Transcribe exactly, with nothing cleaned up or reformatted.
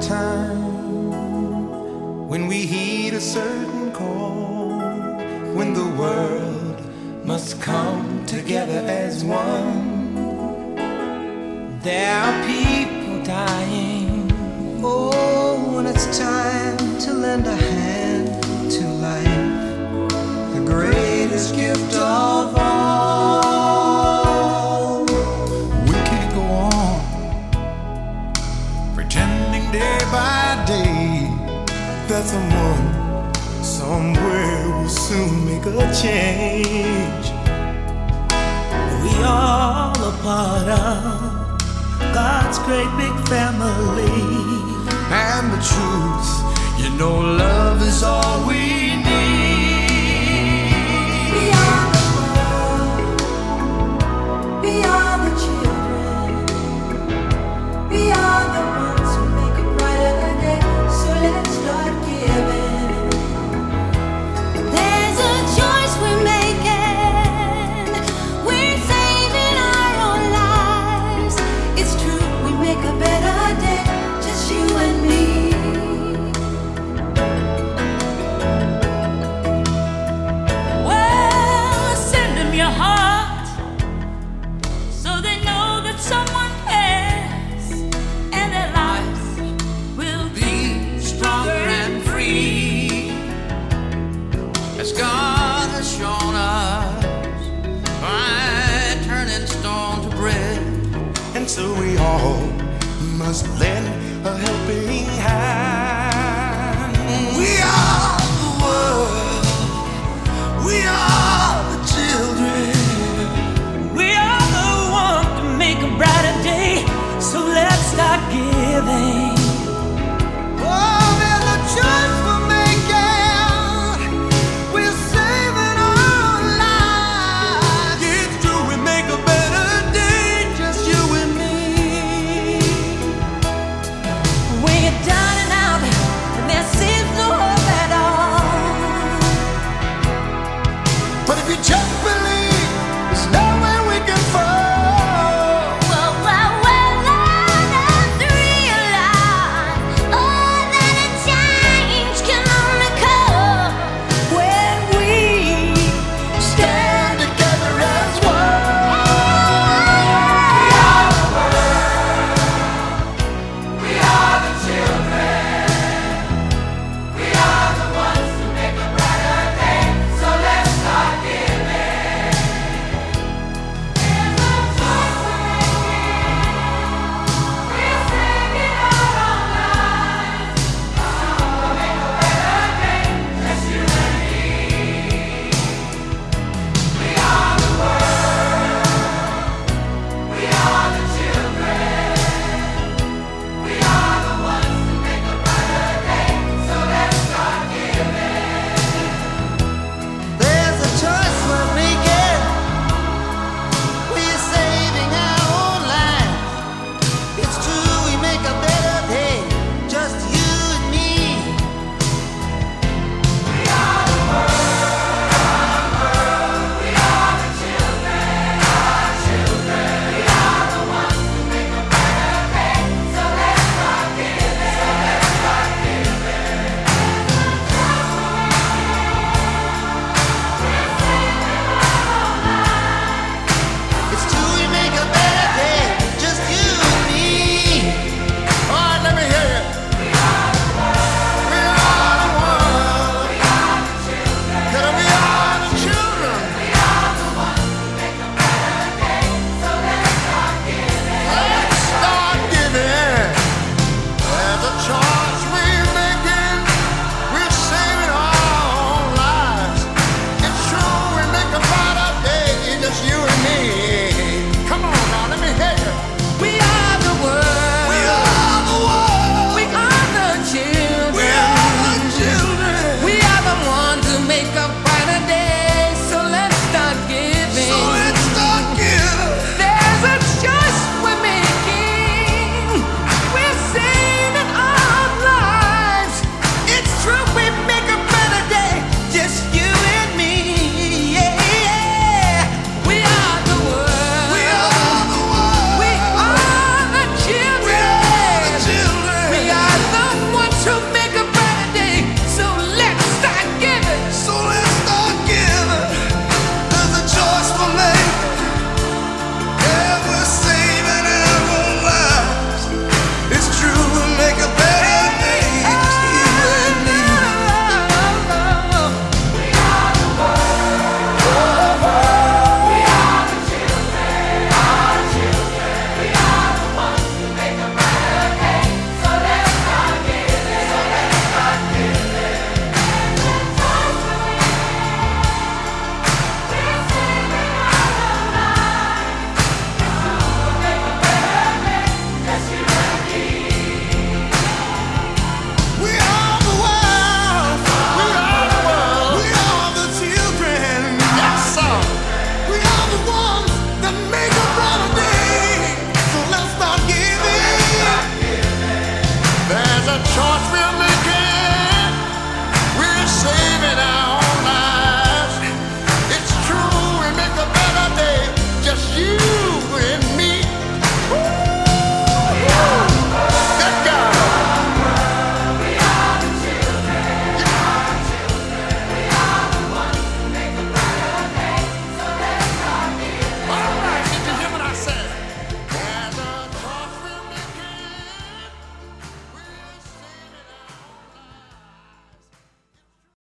time when we heed a certain call, when the world must come together as one. There are people dying. Oh, when it's time to lend a hand to life, the greatest gift of all. We can't go on pretending day by day that someone somewhere will soon make a change. We all a part of God's great big family. And the truth, you know, love is all we need. We are the world, we are the children, we are the ones who make a brighter day. So let's start giving. There's a choice we're making. We're saving our own lives. It's true, we make a better day, just you and me. Well, send them your heart so they know that someone cares, and their lives will be stronger and free, as God has shown us by turning stone to bread. And so we all must lend a helping hand. We are the world, we are the children, we are the one to make a brighter day. So let's start giving. Oh, there's a choice we're making. We're saving our lives. It's true, we make a better day, just you and me. When you're down and out short will